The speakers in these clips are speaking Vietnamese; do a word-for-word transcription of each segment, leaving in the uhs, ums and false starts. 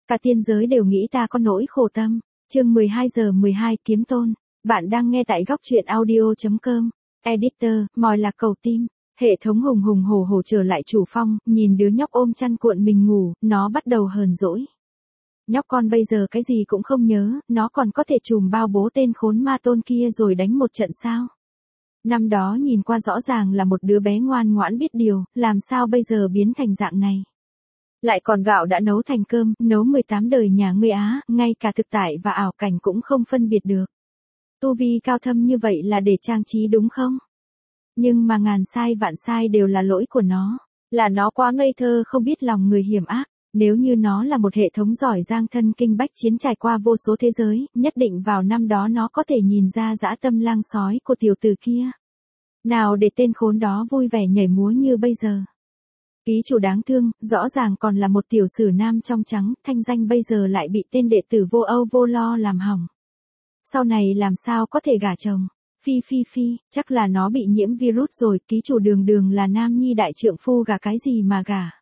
Cả tiên giới đều nghĩ ta có nỗi khổ tâm. Chương mười hai giờ mười hai Kiếm Tôn. Bạn đang nghe tại góc truyện audio.com. Editor, mòi lạc cầu tim. Hệ thống hùng hùng hổ hổ trở lại chủ phong, nhìn đứa nhóc ôm chăn cuộn mình ngủ, nó bắt đầu hờn dỗi. Nhóc con bây giờ cái gì cũng không nhớ, nó còn có thể trùm bao bố tên khốn ma tôn kia rồi đánh một trận sao? Năm đó nhìn qua rõ ràng là một đứa bé ngoan ngoãn biết điều, làm sao bây giờ biến thành dạng này? Lại còn gạo đã nấu thành cơm, nấu mười tám đời nhà ngươi Á, ngay cả thực tại và ảo cảnh cũng không phân biệt được. Tu vi cao thâm như vậy là để trang trí đúng không? Nhưng mà ngàn sai vạn sai đều là lỗi của nó, là nó quá ngây thơ không biết lòng người hiểm ác. Nếu như nó là một hệ thống giỏi giang thân kinh bách chiến trải qua vô số thế giới, nhất định vào năm đó nó có thể nhìn ra dã tâm lang sói của tiểu tử kia. Nào để tên khốn đó vui vẻ nhảy múa như bây giờ. Ký chủ đáng thương, rõ ràng còn là một tiểu sử nam trong trắng, thanh danh bây giờ lại bị tên đệ tử vô âu vô lo làm hỏng. Sau này làm sao có thể gả chồng? Phi phi phi, chắc là nó bị nhiễm virus rồi, ký chủ đường đường là nam nhi đại trượng phu gả cái gì mà gả.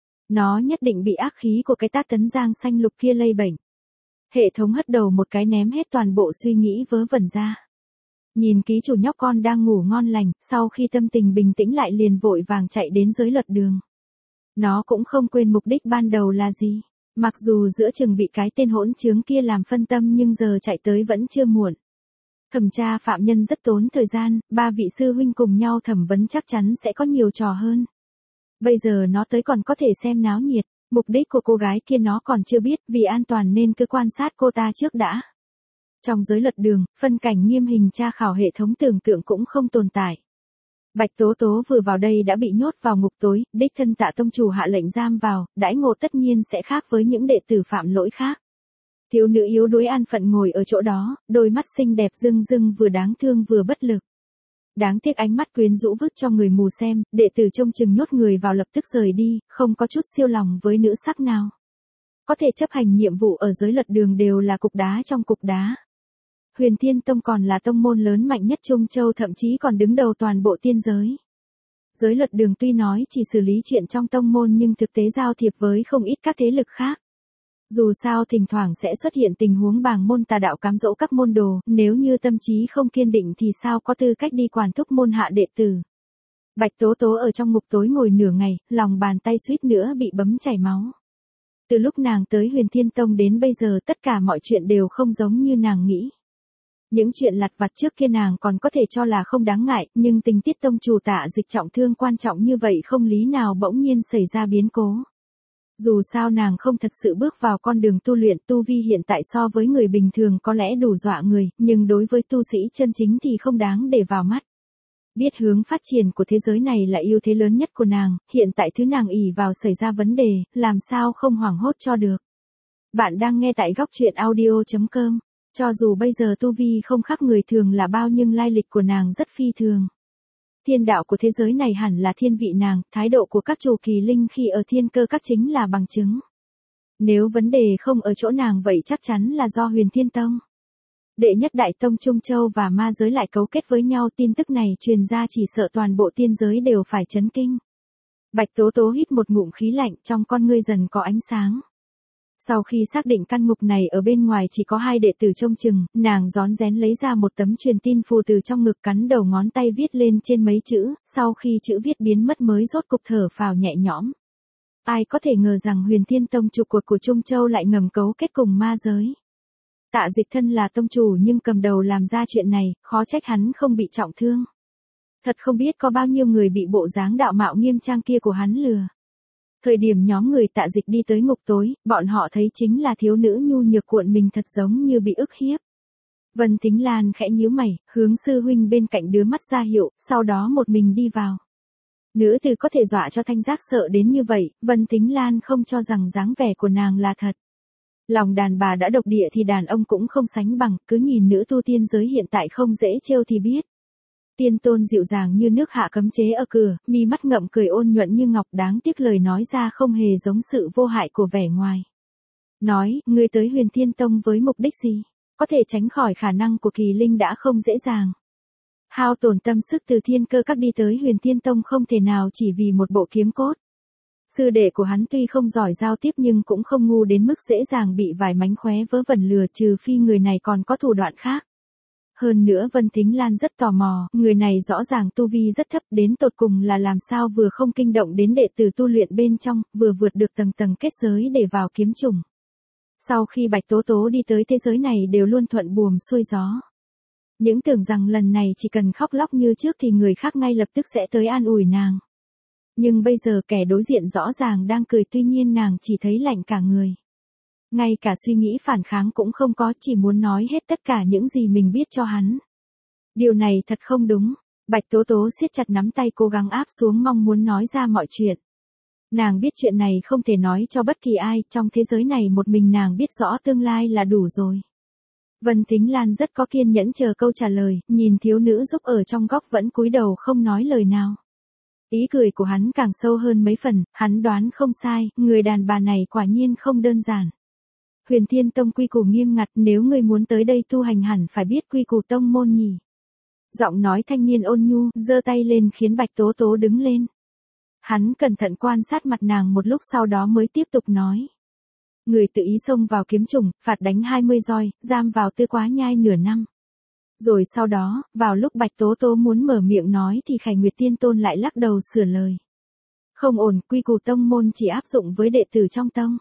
Nó nhất định bị ác khí của cái tát tấn giang xanh lục kia lây bệnh. Hệ thống hất đầu một cái ném hết toàn bộ suy nghĩ vớ vẩn ra. Nhìn ký chủ nhóc con đang ngủ ngon lành, sau khi tâm tình bình tĩnh lại liền vội vàng chạy đến giới luật đường. Nó cũng không quên mục đích ban đầu là gì. Mặc dù giữa chừng bị cái tên hỗn trướng kia làm phân tâm nhưng giờ chạy tới vẫn chưa muộn. Thẩm tra phạm nhân rất tốn thời gian, ba vị sư huynh cùng nhau thẩm vấn chắc chắn sẽ có nhiều trò hơn. Bây giờ nó tới còn có thể xem náo nhiệt, mục đích của cô gái kia nó còn chưa biết, vì an toàn nên cứ quan sát cô ta trước đã. Trong giới luật đường, phân cảnh nghiêm hình tra khảo hệ thống tưởng tượng cũng không tồn tại. Bạch Tố Tố vừa vào đây đã bị nhốt vào ngục tối, đích thân Tạ tông chủ hạ lệnh giam vào, đãi ngộ tất nhiên sẽ khác với những đệ tử phạm lỗi khác. Thiếu nữ yếu đuối an phận ngồi ở chỗ đó, đôi mắt xinh đẹp rưng rưng vừa đáng thương vừa bất lực. Đáng tiếc ánh mắt quyến rũ vứt cho người mù xem, đệ tử trông chừng nhốt người vào lập tức rời đi, không có chút siêu lòng với nữ sắc nào. Có thể chấp hành nhiệm vụ ở giới luật đường đều là cục đá trong cục đá. Huyền Thiên Tông còn là tông môn lớn mạnh nhất Trung Châu, thậm chí còn đứng đầu toàn bộ tiên giới. Giới luật đường tuy nói chỉ xử lý chuyện trong tông môn nhưng thực tế giao thiệp với không ít các thế lực khác. Dù sao thỉnh thoảng sẽ xuất hiện tình huống bàng môn tà đạo cám dỗ các môn đồ, nếu như tâm trí không kiên định thì sao có tư cách đi quản thúc môn hạ đệ tử. Bạch Tố Tố ở trong ngục tối ngồi nửa ngày, lòng bàn tay suýt nữa bị bấm chảy máu. Từ lúc nàng tới Huyền Thiên Tông đến bây giờ tất cả mọi chuyện đều không giống như nàng nghĩ. Những chuyện lặt vặt trước kia nàng còn có thể cho là không đáng ngại, nhưng tình tiết tông chủ Tạ Dịch trọng thương quan trọng như vậy không lý nào bỗng nhiên xảy ra biến cố. Dù sao nàng không thật sự bước vào con đường tu luyện, tu vi hiện tại so với người bình thường có lẽ đủ dọa người, nhưng đối với tu sĩ chân chính thì không đáng để vào mắt. Biết hướng phát triển của thế giới này là ưu thế lớn nhất của nàng, hiện tại thứ nàng ỷ vào xảy ra vấn đề, làm sao không hoảng hốt cho được. Bạn đang nghe tại góc truyện audio.com. Cho dù bây giờ tu vi không khác người thường là bao nhưng lai lịch của nàng rất phi thường. Thiên đạo của thế giới này hẳn là thiên vị nàng, thái độ của các chủ kỳ linh khi ở thiên cơ các chính là bằng chứng. Nếu vấn đề không ở chỗ nàng vậy chắc chắn là do Huyền Thiên Tông. Đệ nhất đại tông Trung Châu và ma giới lại cấu kết với nhau, tin tức này truyền ra chỉ sợ toàn bộ tiên giới đều phải chấn kinh. Bạch Tố Tố hít một ngụm khí lạnh, trong con ngươi dần có ánh sáng. Sau khi xác định căn ngục này ở bên ngoài chỉ có hai đệ tử trông chừng, nàng rón rén lấy ra một tấm truyền tin phù từ trong ngực, cắn đầu ngón tay viết lên trên mấy chữ, sau khi chữ viết biến mất mới rốt cục thở phào nhẹ nhõm. Ai có thể ngờ rằng Huyền Thiên Tông trụ cột của Trung Châu lại ngầm cấu kết cùng ma giới. Tạ Dịch thân là tông chủ nhưng cầm đầu làm ra chuyện này, khó trách hắn không bị trọng thương. Thật không biết có bao nhiêu người bị bộ dáng đạo mạo nghiêm trang kia của hắn lừa. Thời điểm nhóm người Tạ Dịch đi tới ngục tối, bọn họ thấy chính là thiếu nữ nhu nhược cuộn mình thật giống như bị ức hiếp. Vân Thính Lan khẽ nhíu mày, hướng sư huynh bên cạnh đưa mắt ra hiệu, sau đó một mình đi vào. Nữ tử có thể dọa cho Thanh Giác sợ đến như vậy, Vân Thính Lan không cho rằng dáng vẻ của nàng là thật. Lòng đàn bà đã độc địa thì đàn ông cũng không sánh bằng, cứ nhìn nữ tu tiên giới hiện tại không dễ trêu thì biết. Tiên tôn dịu dàng như nước hạ cấm chế ở cửa, mi mắt ngậm cười ôn nhuận như ngọc, đáng tiếc lời nói ra không hề giống sự vô hại của vẻ ngoài. Nói, ngươi tới Huyền Thiên Tông với mục đích gì? Có thể tránh khỏi khả năng của kỳ linh đã không dễ dàng. Hao tổn tâm sức từ thiên cơ các đi tới Huyền Thiên Tông không thể nào chỉ vì một bộ kiếm cốt. Sư đệ của hắn tuy không giỏi giao tiếp nhưng cũng không ngu đến mức dễ dàng bị vài mánh khóe vớ vẩn lừa, trừ phi người này còn có thủ đoạn khác. Hơn nữa Vân Thính Lan rất tò mò, người này rõ ràng tu vi rất thấp, đến tột cùng là làm sao vừa không kinh động đến đệ tử tu luyện bên trong, vừa vượt được tầng tầng kết giới để vào kiếm trùng. Sau khi Bạch Tố Tố đi tới thế giới này đều luôn thuận buồm xuôi gió. Những tưởng rằng lần này chỉ cần khóc lóc như trước thì người khác ngay lập tức sẽ tới an ủi nàng. Nhưng bây giờ kẻ đối diện rõ ràng đang cười, tuy nhiên nàng chỉ thấy lạnh cả người. Ngay cả suy nghĩ phản kháng cũng không có, chỉ muốn nói hết tất cả những gì mình biết cho hắn. Điều này thật không đúng. Bạch Tố Tố siết chặt nắm tay cố gắng áp xuống mong muốn nói ra mọi chuyện. Nàng biết chuyện này không thể nói cho bất kỳ ai, trong thế giới này một mình nàng biết rõ tương lai là đủ rồi. Vân Thính Lan rất có kiên nhẫn chờ câu trả lời, nhìn thiếu nữ giúp ở trong góc vẫn cúi đầu không nói lời nào. Ý cười của hắn càng sâu hơn mấy phần, hắn đoán không sai, người đàn bà này quả nhiên không đơn giản. Huyền Thiên Tông quy củ nghiêm ngặt, nếu ngươi muốn tới đây tu hành hẳn phải biết quy củ tông môn nhỉ. Giọng nói thanh niên ôn nhu, giơ tay lên khiến Bạch Tố Tố đứng lên. Hắn cẩn thận quan sát mặt nàng một lúc sau đó mới tiếp tục nói. Người tự ý xông vào kiếm trùng, phạt đánh hai mươi roi, giam vào Tư Quá Nhai nửa năm. Rồi sau đó, vào lúc Bạch Tố Tố muốn mở miệng nói thì Khải Nguyệt Tiên Tôn lại lắc đầu sửa lời. Không ổn, quy củ tông môn chỉ áp dụng với đệ tử trong tông.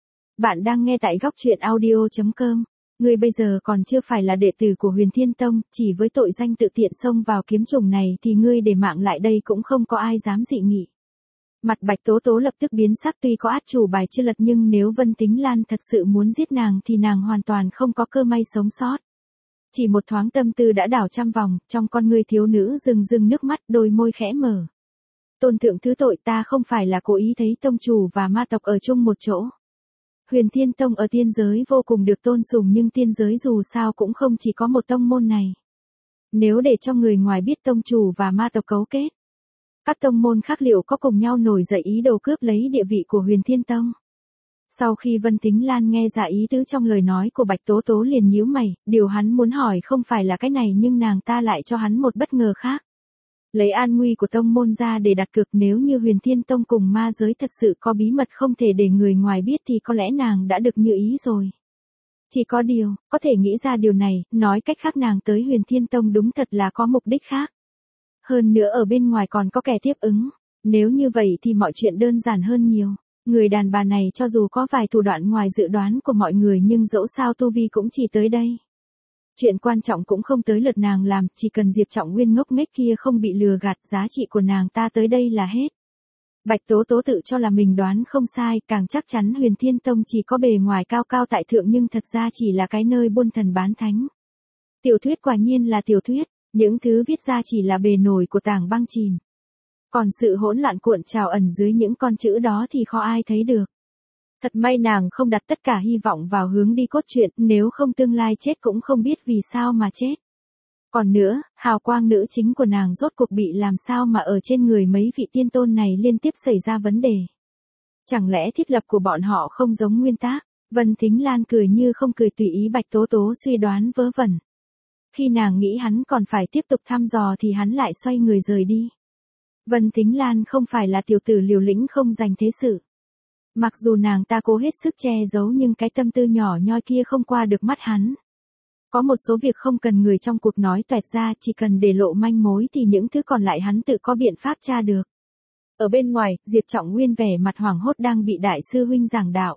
Bạn đang nghe tại góc truyện audio chấm com. Ngươi bây giờ còn chưa phải là đệ tử của Huyền Thiên Tông, chỉ với tội danh tự tiện xông vào kiếm trùng này thì ngươi để mạng lại đây cũng không có ai dám dị nghị. Mặt Bạch Tố Tố lập tức biến sắc, tuy có át chủ bài chưa lật nhưng nếu Vân Thính Lan thật sự muốn giết nàng thì nàng hoàn toàn không có cơ may sống sót. Chỉ một thoáng tâm tư đã đảo trăm vòng, trong con ngươi thiếu nữ rưng rưng nước mắt, đôi môi khẽ mở. Tôn thượng thứ tội, ta không phải là cố ý thấy tông chủ và ma tộc ở chung một chỗ. Huyền Thiên Tông ở tiên giới vô cùng được tôn sùng nhưng tiên giới dù sao cũng không chỉ có một tông môn này. Nếu để cho người ngoài biết tông chủ và ma tộc cấu kết, các tông môn khác liệu có cùng nhau nổi dậy ý đồ cướp lấy địa vị của Huyền Thiên Tông? Sau khi Vân Thính Lan nghe ra ý tứ trong lời nói của Bạch Tố Tố liền nhíu mày, điều hắn muốn hỏi không phải là cái này nhưng nàng ta lại cho hắn một bất ngờ khác. Lấy an nguy của tông môn ra để đặt cược, nếu như Huyền Thiên Tông cùng ma giới thật sự có bí mật không thể để người ngoài biết thì có lẽ nàng đã được như ý rồi. Chỉ có điều, có thể nghĩ ra điều này, nói cách khác nàng tới Huyền Thiên Tông đúng thật là có mục đích khác. Hơn nữa ở bên ngoài còn có kẻ tiếp ứng. Nếu như vậy thì mọi chuyện đơn giản hơn nhiều. Người đàn bà này cho dù có vài thủ đoạn ngoài dự đoán của mọi người nhưng dẫu sao tu vi cũng chỉ tới đây. Chuyện quan trọng cũng không tới lượt nàng làm, chỉ cần Diệp Trọng Nguyên ngốc nghếch kia không bị lừa gạt, giá trị của nàng ta tới đây là hết. Bạch Tố Tố tự cho là mình đoán không sai, càng chắc chắn Huyền Thiên Tông chỉ có bề ngoài cao cao tại thượng nhưng thật ra chỉ là cái nơi buôn thần bán thánh. Tiểu thuyết quả nhiên là tiểu thuyết, những thứ viết ra chỉ là bề nổi của tảng băng chìm. Còn sự hỗn loạn cuộn trào ẩn dưới những con chữ đó thì khó ai thấy được. Thật may nàng không đặt tất cả hy vọng vào hướng đi cốt truyện, nếu không tương lai chết cũng không biết vì sao mà chết. Còn nữa, hào quang nữ chính của nàng rốt cuộc bị làm sao mà ở trên người mấy vị tiên tôn này liên tiếp xảy ra vấn đề. Chẳng lẽ thiết lập của bọn họ không giống nguyên tắc? Vân Thính Lan cười như không cười tùy ý Bạch Tố Tố suy đoán vớ vẩn. Khi nàng nghĩ hắn còn phải tiếp tục thăm dò thì hắn lại xoay người rời đi. Vân Thính Lan không phải là tiểu tử liều lĩnh không dành thế sự. Mặc dù nàng ta cố hết sức che giấu nhưng cái tâm tư nhỏ nhoi kia không qua được mắt hắn. Có một số việc không cần người trong cuộc nói toẹt ra, chỉ cần để lộ manh mối thì những thứ còn lại hắn tự có biện pháp tra được. Ở bên ngoài, Diệp Trọng Nguyên vẻ mặt hoảng hốt đang bị đại sư huynh giảng đạo.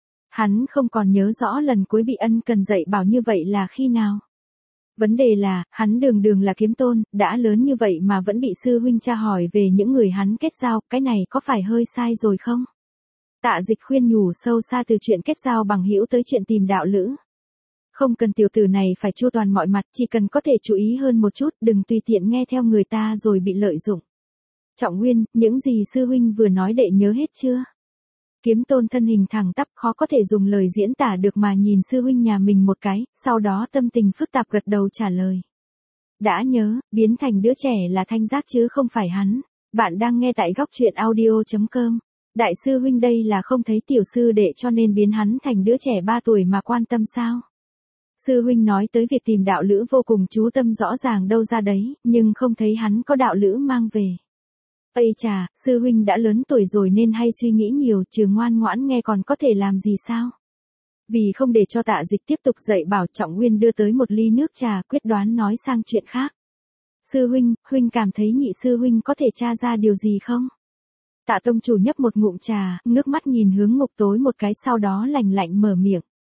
Hắn không còn nhớ rõ lần cuối bị ân cần dạy bảo như vậy là khi nào. Vấn đề là, hắn đường đường là kiếm tôn, đã lớn như vậy mà vẫn bị sư huynh tra hỏi về những người hắn kết giao, cái này có phải hơi sai rồi không? Tạ Dịch khuyên nhủ sâu xa từ chuyện kết giao bằng hữu tới chuyện tìm đạo lữ. Không cần tiểu tử này phải chu toàn mọi mặt, chỉ cần có thể chú ý hơn một chút, đừng tùy tiện nghe theo người ta rồi bị lợi dụng. Trọng Nguyên, những gì sư huynh vừa nói đệ nhớ hết chưa? Kiếm tôn thân hình thẳng tắp khó có thể dùng lời diễn tả được mà nhìn sư huynh nhà mình một cái, sau đó tâm tình phức tạp gật đầu trả lời. Đã nhớ, biến thành đứa trẻ là Thanh Giác chứ không phải hắn. Bạn đang nghe tại góc truyện audio chấm com. Đại sư huynh đây là không thấy tiểu sư đệ cho nên biến hắn thành đứa trẻ ba tuổi mà quan tâm sao? Sư huynh nói tới việc tìm đạo lữ vô cùng chú tâm rõ ràng đâu ra đấy, nhưng không thấy hắn có đạo lữ mang về. Ây chà, sư huynh đã lớn tuổi rồi nên hay suy nghĩ nhiều, trừ ngoan ngoãn nghe còn có thể làm gì sao? Vì không để cho Tạ Dịch tiếp tục dạy bảo, Trọng Nguyên đưa tới một ly nước trà, quyết đoán nói sang chuyện khác. Sư huynh, huynh cảm thấy nhị sư huynh có thể tra ra điều gì không? Tạ tông chủ nhấp một ngụm trà, ngước mắt nhìn hướng Ngục Tối một cái, sau đó lạnh lạnh mở miệng.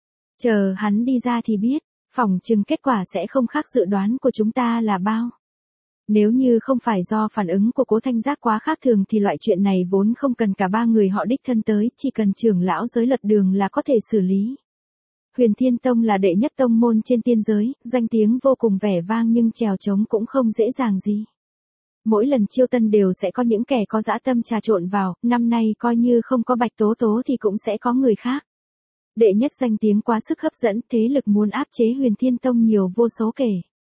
Chờ hắn đi ra thì biết, phỏng chừng kết quả sẽ không khác dự đoán của chúng ta là bao. Nếu như không phải do phản ứng của Cố Thanh Giác quá khác thường thì loại chuyện này vốn không cần cả ba người họ đích thân tới, chỉ cần trưởng lão giới lật đường là có thể xử lý. Huyền Thiên Tông là đệ nhất tông môn trên tiên giới, danh tiếng vô cùng vẻ vang nhưng trèo trống cũng không dễ dàng gì. Mỗi lần chiêu tân đều sẽ có những kẻ có dã tâm trà trộn vào, năm nay coi như không có Bạch Tố Tố thì cũng sẽ có người khác. Đệ nhất danh tiếng quá sức hấp dẫn, thế lực muốn áp chế Huyền Thiên Tông nhiều vô số kể.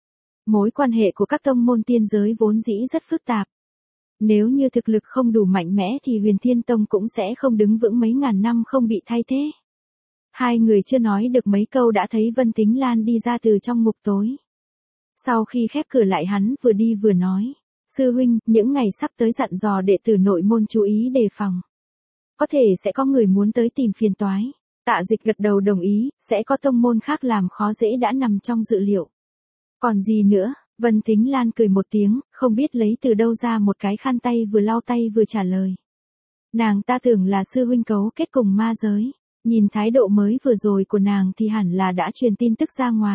Mối quan hệ của các tông môn tiên giới vốn dĩ rất phức tạp. Nếu như thực lực không đủ mạnh mẽ thì Huyền Thiên Tông cũng sẽ không đứng vững mấy ngàn năm không bị thay thế. Hai người chưa nói được mấy câu đã thấy Vân Tính Lan đi ra từ trong ngục tối. Sau khi khép cửa lại hắn vừa đi vừa nói. Sư huynh, những ngày sắp tới dặn dò đệ tử nội môn chú ý đề phòng. Có thể sẽ có người muốn tới tìm phiền toái. Tạ Dịch gật đầu đồng ý, sẽ có tông môn khác làm khó dễ đã nằm trong dự liệu. Còn gì nữa? Vân Tính Lan cười một tiếng, không biết lấy từ đâu ra một cái khăn tay, vừa lau tay vừa trả lời. Nàng ta tưởng là sư huynh cấu kết cùng ma giới. Nhìn thái độ mới vừa rồi của nàng thì hẳn là đã truyền tin tức ra ngoài.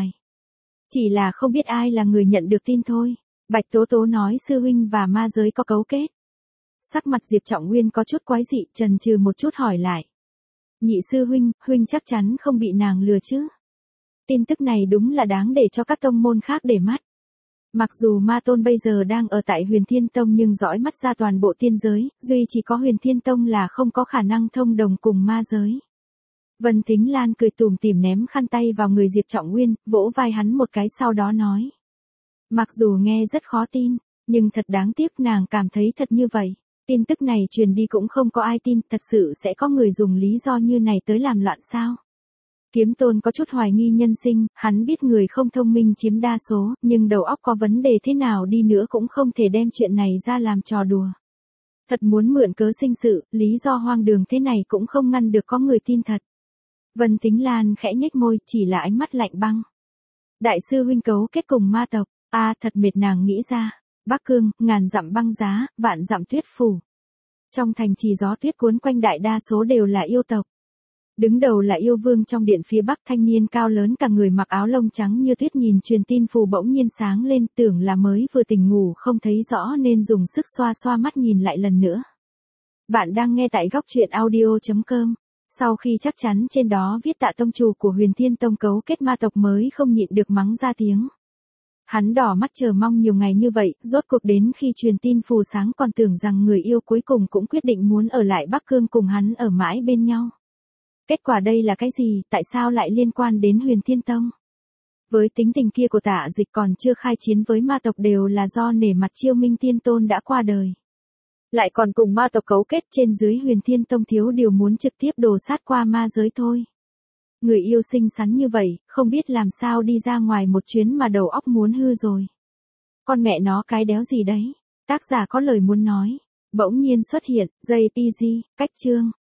Chỉ là không biết ai là người nhận được tin thôi. Bạch Tố Tố nói sư huynh và ma giới có cấu kết. Sắc mặt Diệp Trọng Nguyên có chút quái dị, chần chừ một chút hỏi lại. Nhị sư huynh, huynh chắc chắn không bị nàng lừa chứ? Tin tức này đúng là đáng để cho các tông môn khác để mắt. Mặc dù ma tôn bây giờ đang ở tại Huyền Thiên Tông nhưng dõi mắt ra toàn bộ tiên giới, duy chỉ có Huyền Thiên Tông là không có khả năng thông đồng cùng ma giới. Vân Thính Lan cười tủm tỉm ném khăn tay vào người Diệp Trọng Nguyên, vỗ vai hắn một cái sau đó nói. Mặc dù nghe rất khó tin, nhưng thật đáng tiếc, nàng cảm thấy thật như vậy. Tin tức này truyền đi cũng không có ai tin, thật sự sẽ có người dùng lý do như này tới làm loạn sao? Kiếm Tôn có chút hoài nghi nhân sinh, hắn biết người không thông minh chiếm đa số, nhưng đầu óc có vấn đề thế nào đi nữa cũng không thể đem chuyện này ra làm trò đùa. Thật muốn mượn cớ sinh sự, lý do hoang đường thế này cũng không ngăn được có người tin thật. Vân Tính Lan khẽ nhếch môi, chỉ là ánh mắt lạnh băng. Đại sư huynh cấu kết cùng ma tộc, a à, thật mệt nàng nghĩ ra. Bắc Cương, ngàn dặm băng giá, vạn dặm tuyết phủ. Trong thành trì gió tuyết cuốn quanh, đại đa số đều là yêu tộc. Đứng đầu là yêu vương trong điện phía bắc, thanh niên cao lớn cả người mặc áo lông trắng như tuyết, nhìn truyền tin phù bỗng nhiên sáng lên, tưởng là mới vừa tỉnh ngủ không thấy rõ nên dùng sức xoa xoa mắt nhìn lại lần nữa. Bạn đang nghe tại góc truyện audio chấm com. Sau khi chắc chắn trên đó viết Tạ tông chủ của Huyền Thiên Tông cấu kết ma tộc mới không nhịn được mắng ra tiếng. Hắn đỏ mắt chờ mong nhiều ngày như vậy, rốt cuộc đến khi truyền tin phù sáng còn tưởng rằng người yêu cuối cùng cũng quyết định muốn ở lại Bắc Cương cùng hắn ở mãi bên nhau. Kết quả đây là cái gì, tại sao lại liên quan đến Huyền Thiên Tông? Với tính tình kia của Tạ Dịch còn chưa khai chiến với ma tộc đều là do nể mặt Chiêu Minh Tiên Tôn đã qua đời. Lại còn cùng ma tộc cấu kết, trên dưới Huyền Thiên Tông thiếu điều muốn trực tiếp đổ sát qua ma giới thôi. Người yêu xinh xắn như vậy, không biết làm sao đi ra ngoài một chuyến mà đầu óc muốn hư rồi. Con mẹ nó cái đéo gì đấy? Tác giả có lời muốn nói. Bỗng nhiên xuất hiện, gi pê giê, cách chương.